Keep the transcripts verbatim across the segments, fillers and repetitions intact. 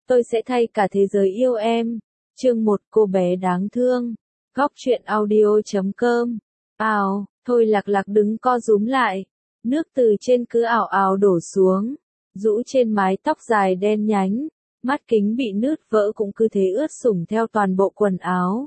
tôi sẽ thay cả thế giới yêu em. Chương một cô bé đáng thương. Góc truyện audio chấm com. Ào, Thôi Lạc Lạc đứng co rúm lại. Nước từ trên cứ ảo ảo đổ xuống, rũ trên mái tóc dài đen nhánh, mắt kính bị nứt vỡ cũng cứ thế ướt sũng theo toàn bộ quần áo.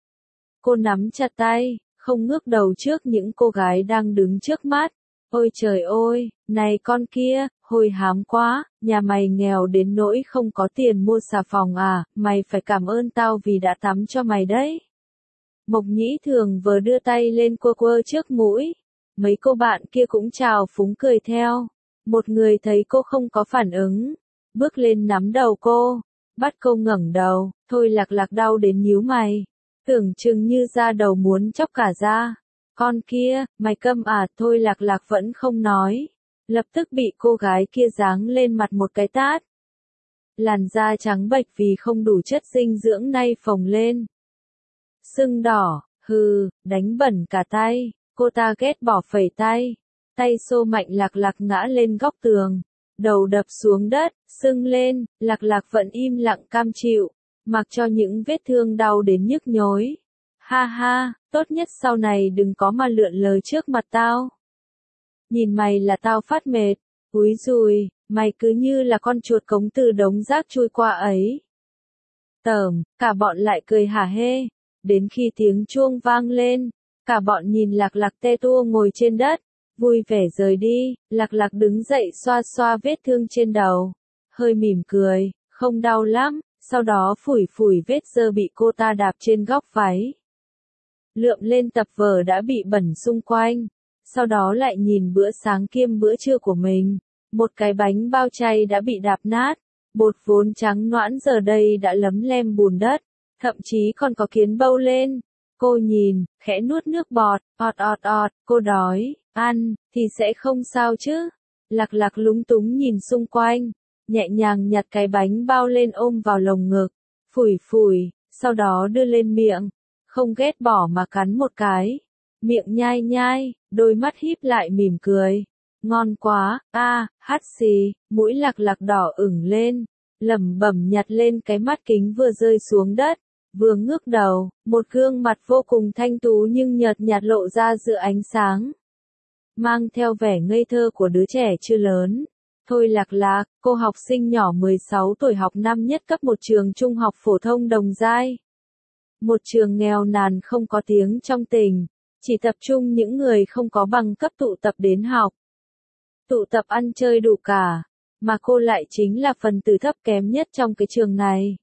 Cô nắm chặt tay, không ngước đầu trước những cô gái đang đứng trước mắt. Ôi trời ơi, này con kia, hôi hám quá, nhà mày nghèo đến nỗi không có tiền mua xà phòng à, mày phải cảm ơn tao vì đã tắm cho mày đấy. Mộc Nhĩ Thường vừa đưa tay lên quơ quơ trước mũi, mấy cô bạn kia cũng chào phúng cười theo. Một người thấy cô không có phản ứng, bước lên nắm đầu cô, bắt cô ngẩng đầu. Thôi Lạc Lạc đau đến nhíu mày, tưởng chừng như da đầu muốn chóc cả da. Con kia, mày câm à? Thôi Lạc Lạc vẫn không nói, lập tức bị cô gái kia giáng lên mặt một cái tát. Làn da trắng bệch vì không đủ chất dinh dưỡng nay phồng lên, sưng đỏ. Hừ, đánh bẩn cả tay. Cô ta ghét bỏ phẩy tay, tay xô mạnh Lạc Lạc ngã lên góc tường, đầu đập xuống đất, sưng lên. Lạc Lạc vẫn im lặng cam chịu, mặc cho những vết thương đau đến nhức nhối. Ha ha, tốt nhất sau này đừng có mà lượn lờ trước mặt tao. Nhìn mày là tao phát mệt. Úi dùi, mày cứ như là con chuột cống từ đống rác chui qua ấy. Tởm, cả bọn lại cười hả hê, đến khi tiếng chuông vang lên. Cả bọn nhìn Lạc Lạc te tua ngồi trên đất, vui vẻ rời đi. Lạc Lạc đứng dậy xoa xoa vết thương trên đầu, hơi mỉm cười, không đau lắm, sau đó phủi phủi vết dơ bị cô ta đạp trên góc váy. Lượm lên tập vở đã bị bẩn xung quanh, sau đó lại nhìn bữa sáng kiêm bữa trưa của mình. Một cái bánh bao chay đã bị đạp nát, bột vốn trắng nõn giờ đây đã lấm lem bùn đất, thậm chí còn có kiến bâu lên. Cô nhìn, khẽ nuốt nước bọt, ọt ọt ọt, cô đói, ăn, thì sẽ không sao chứ. Lạc Lạc lúng túng nhìn xung quanh, nhẹ nhàng nhặt cái bánh bao lên ôm vào lồng ngực, phủi phủi, sau đó đưa lên miệng, không ghét bỏ mà cắn một cái. Miệng nhai nhai, đôi mắt híp lại mỉm cười. Ngon quá, a, à, hắt xì, mũi Lạc Lạc đỏ ửng lên, lẩm bẩm nhặt lên cái mắt kính vừa rơi xuống đất. Vừa ngước đầu, một gương mặt vô cùng thanh tú nhưng nhợt nhạt lộ ra giữa ánh sáng, mang theo vẻ ngây thơ của đứa trẻ chưa lớn. Thôi Lạc Lạc, cô học sinh nhỏ mười sáu tuổi học năm nhất cấp một trường trung học phổ thông Đồng Giai. Một trường nghèo nàn không có tiếng trong tỉnh, chỉ tập trung những người không có bằng cấp tụ tập đến học. Tụ tập ăn chơi đủ cả, mà cô lại chính là phần tử thấp kém nhất trong cái trường này.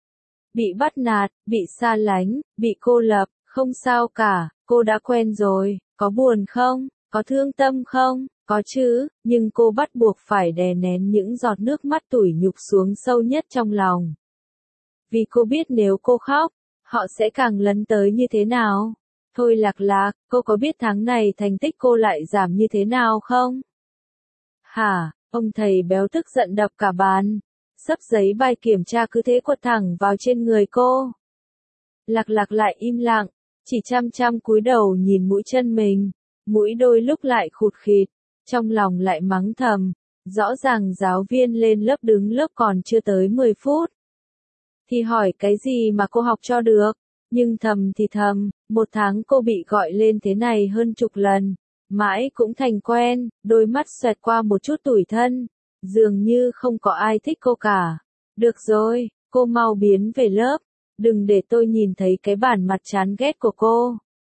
Bị bắt nạt, bị xa lánh, bị cô lập, không sao cả, cô đã quen rồi. Có buồn không? Có thương tâm không? Có chứ, nhưng cô bắt buộc phải đè nén những giọt nước mắt tủi nhục xuống sâu nhất trong lòng. Vì cô biết nếu cô khóc, họ sẽ càng lấn tới như thế nào. Thôi Lạc Lạc, cô có biết tháng này thành tích cô lại giảm như thế nào không? Hả? Ông thầy béo tức giận đập cả bàn, xấp giấy bài kiểm tra cứ thế quật thẳng vào trên người cô. Lạc Lạc lại im lặng, chỉ chăm chăm cúi đầu nhìn mũi chân mình, mũi đôi lúc lại khụt khịt, trong lòng lại mắng thầm, rõ ràng giáo viên lên lớp đứng lớp còn chưa tới mười phút. Thì hỏi cái gì mà cô học cho được, nhưng thầm thì thầm, một tháng cô bị gọi lên thế này hơn chục lần, mãi cũng thành quen. Đôi mắt xoẹt qua một chút tủi thân, dường như không có ai thích cô cả. Được rồi, cô mau biến về lớp, đừng để tôi nhìn thấy cái bản mặt chán ghét của cô.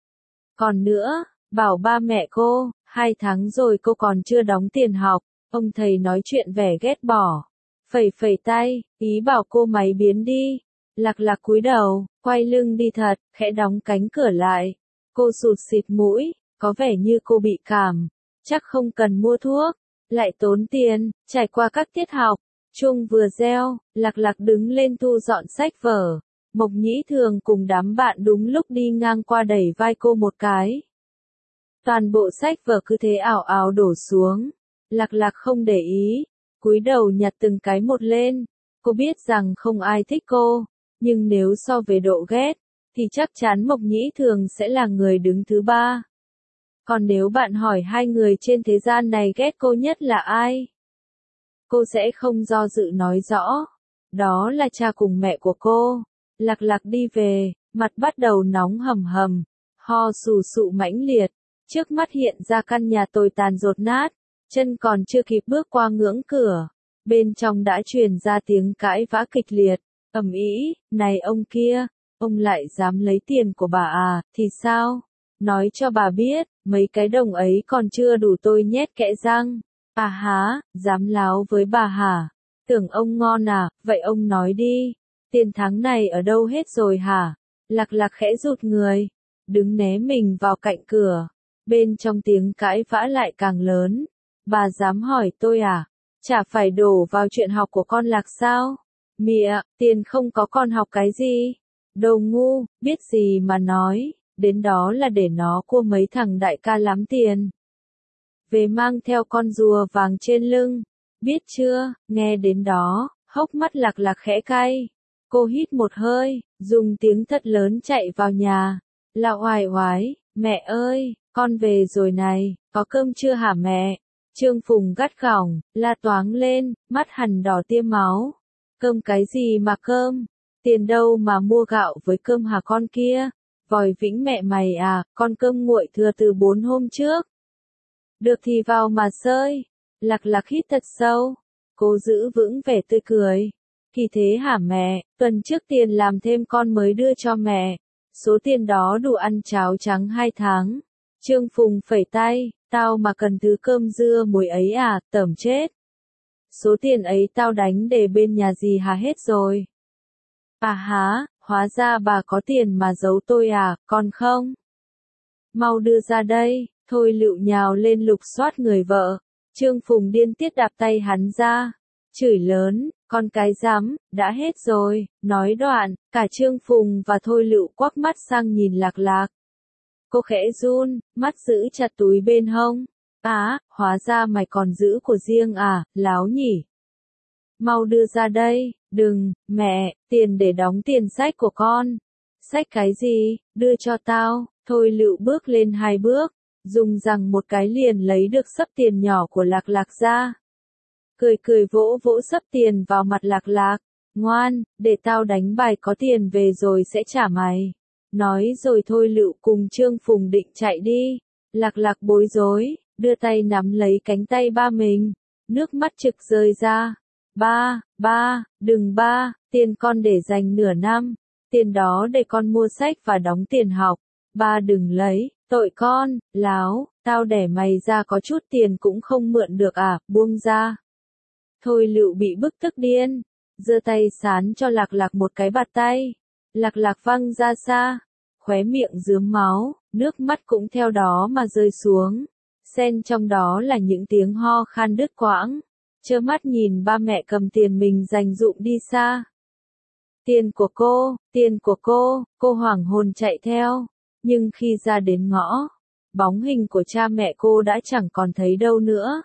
Còn nữa, bảo ba mẹ cô, hai tháng rồi cô còn chưa đóng tiền học. Ông thầy nói chuyện vẻ ghét bỏ, phẩy phẩy tay, ý bảo cô máy biến đi. Lạc Lạc cúi đầu, quay lưng đi thật, khẽ đóng cánh cửa lại. Cô sụt sịt mũi, có vẻ như cô bị cảm, chắc không cần mua thuốc, lại tốn tiền. Trải qua các tiết học, chuông vừa reo, Lạc Lạc đứng lên thu dọn sách vở. Mộc Nhĩ Thường cùng đám bạn đúng lúc đi ngang qua đẩy vai cô một cái. Toàn bộ sách vở cứ thế ảo ảo đổ xuống. Lạc Lạc không để ý, cúi đầu nhặt từng cái một lên. Cô biết rằng không ai thích cô, nhưng nếu so về độ ghét, thì chắc chắn Mộc Nhĩ Thường sẽ là người đứng thứ ba. Còn nếu bạn hỏi hai người trên thế gian này ghét cô nhất là ai? Cô sẽ không do dự nói rõ. Đó là cha cùng mẹ của cô. Lạc Lạc đi về, mặt bắt đầu nóng hầm hầm, ho sù sụ mãnh liệt. Trước mắt hiện ra căn nhà tồi tàn dột nát, chân còn chưa kịp bước qua ngưỡng cửa. Bên trong đã truyền ra tiếng cãi vã kịch liệt, ầm ĩ, này ông kia, ông lại dám lấy tiền của bà à, thì sao? Nói cho bà biết, mấy cái đồng ấy còn chưa đủ tôi nhét kẽ răng. À há, dám láo với bà hả? Tưởng ông ngon à, vậy ông nói đi, tiền tháng này ở đâu hết rồi hả? Lạc Lạc khẽ rụt người, đứng né mình vào cạnh cửa. Bên trong tiếng cãi vã lại càng lớn. Bà dám hỏi tôi à? Chả phải đổ vào chuyện học của con Lạc sao? Mịa, tiền không có con học cái gì? Đồ ngu, biết gì mà nói, đến đó là để nó cua mấy thằng đại ca lắm tiền. Về mang theo con rùa vàng trên lưng, biết chưa? Nghe đến đó, hốc mắt Lạc Lạc khẽ cay. Cô hít một hơi, dùng tiếng thật lớn chạy vào nhà. Là oải oái, mẹ ơi, con về rồi này, có cơm chưa hả mẹ? Trương Phùng gắt gỏng, la toáng lên, mắt hằn đỏ tiêm máu. Cơm cái gì mà cơm? Tiền đâu mà mua gạo với cơm hả con kia? Vòi vĩnh mẹ mày à, con cơm nguội thừa từ bốn hôm trước. Được thì vào mà sơi. Lạc Lạc hít thật sâu. Cố giữ vững vẻ tươi cười. Thì thế hả mẹ, tuần trước tiền làm thêm con mới đưa cho mẹ. Số tiền đó đủ ăn cháo trắng hai tháng. Trương Phùng phẩy tay, tao mà cần thứ cơm dưa muối ấy à, tởm chết. Số tiền ấy tao đánh để bên nhà gì hà hết rồi. À há, hóa ra bà có tiền mà giấu tôi à, còn không? Mau đưa ra đây, Thôi Lựu nhào lên lục soát người vợ. Trương Phùng điên tiết đạp tay hắn ra. Chửi lớn, con cái dám, đã hết rồi, nói đoạn, cả Trương Phùng và Thôi Lựu quắc mắt sang nhìn Lạc Lạc. Cô khẽ run, mắt giữ chặt túi bên hông. Á, hóa ra mày còn giữ của riêng à, láo nhỉ. Mau đưa ra đây, đừng, mẹ, tiền để đóng tiền sách của con. Sách cái gì, đưa cho tao. Thôi Lựu bước lên hai bước, dùng rằng một cái liền lấy được xấp tiền nhỏ của Lạc Lạc ra. Cười cười vỗ vỗ xấp tiền vào mặt Lạc Lạc. Ngoan, để tao đánh bài có tiền về rồi sẽ trả mày. Nói rồi Thôi Lựu cùng Trương Phùng định chạy đi. Lạc Lạc bối rối, đưa tay nắm lấy cánh tay ba mình. Nước mắt trực rơi ra. Ba, ba, đừng ba, tiền con để dành nửa năm. Tiền đó để con mua sách và đóng tiền học. Ba đừng lấy, tội con, láo, tao đẻ mày ra có chút tiền cũng không mượn được à, buông ra. Thôi Lựu bị bức tức điên, giơ tay sán cho Lạc Lạc một cái bạt tay. Lạc Lạc văng ra xa, khóe miệng rướm máu, nước mắt cũng theo đó mà rơi xuống. Xen trong đó là những tiếng ho khan đứt quãng. Trơ mắt nhìn ba mẹ cầm tiền mình dành dụm đi xa. Tiền của cô, tiền của cô, cô hoảng hồn chạy theo. Nhưng khi ra đến ngõ, bóng hình của cha mẹ cô đã chẳng còn thấy đâu nữa.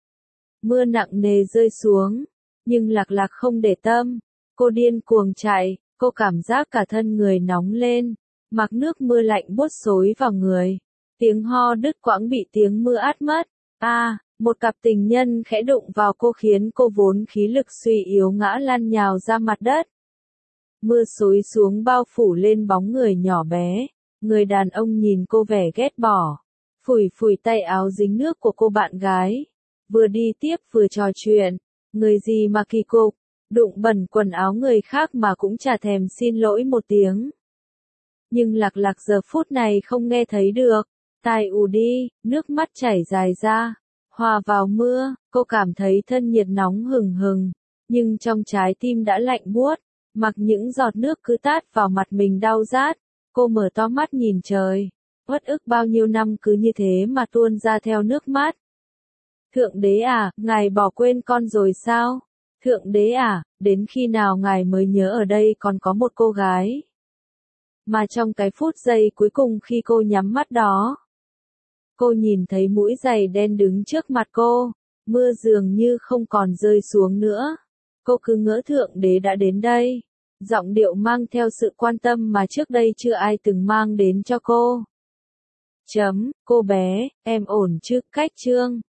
Mưa nặng nề rơi xuống, nhưng Lạc Lạc không để tâm. Cô điên cuồng chạy, cô cảm giác cả thân người nóng lên, mặc nước mưa lạnh buốt xối vào người. Tiếng ho đứt quãng bị tiếng mưa át mất. À, một cặp tình nhân khẽ đụng vào cô khiến cô vốn khí lực suy yếu ngã lăn nhào ra mặt đất. Mưa xối xuống bao phủ lên bóng người nhỏ bé. Người đàn ông nhìn cô vẻ ghét bỏ, phủi phủi tay áo dính nước của cô bạn gái. Vừa đi tiếp vừa trò chuyện, người gì mà kỳ cục, đụng bẩn quần áo người khác mà cũng chả thèm xin lỗi một tiếng. Nhưng Lạc Lạc giờ phút này không nghe thấy được, tai ù đi, nước mắt chảy dài ra, hòa vào mưa, cô cảm thấy thân nhiệt nóng hừng hừng, nhưng trong trái tim đã lạnh buốt, mặc những giọt nước cứ tát vào mặt mình đau rát. Cô mở to mắt nhìn trời, uất ức bao nhiêu năm cứ như thế mà tuôn ra theo nước mắt. Thượng đế à, ngài bỏ quên con rồi sao? Thượng đế à, đến khi nào ngài mới nhớ ở đây còn có một cô gái? Mà trong cái phút giây cuối cùng khi cô nhắm mắt đó, cô nhìn thấy mũi giày đen đứng trước mặt cô, mưa dường như không còn rơi xuống nữa. Cô cứ ngỡ thượng đế đã đến đây. Giọng điệu mang theo sự quan tâm mà trước đây chưa ai từng mang đến cho cô. Chấm, cô bé, em ổn chứ, cách chương.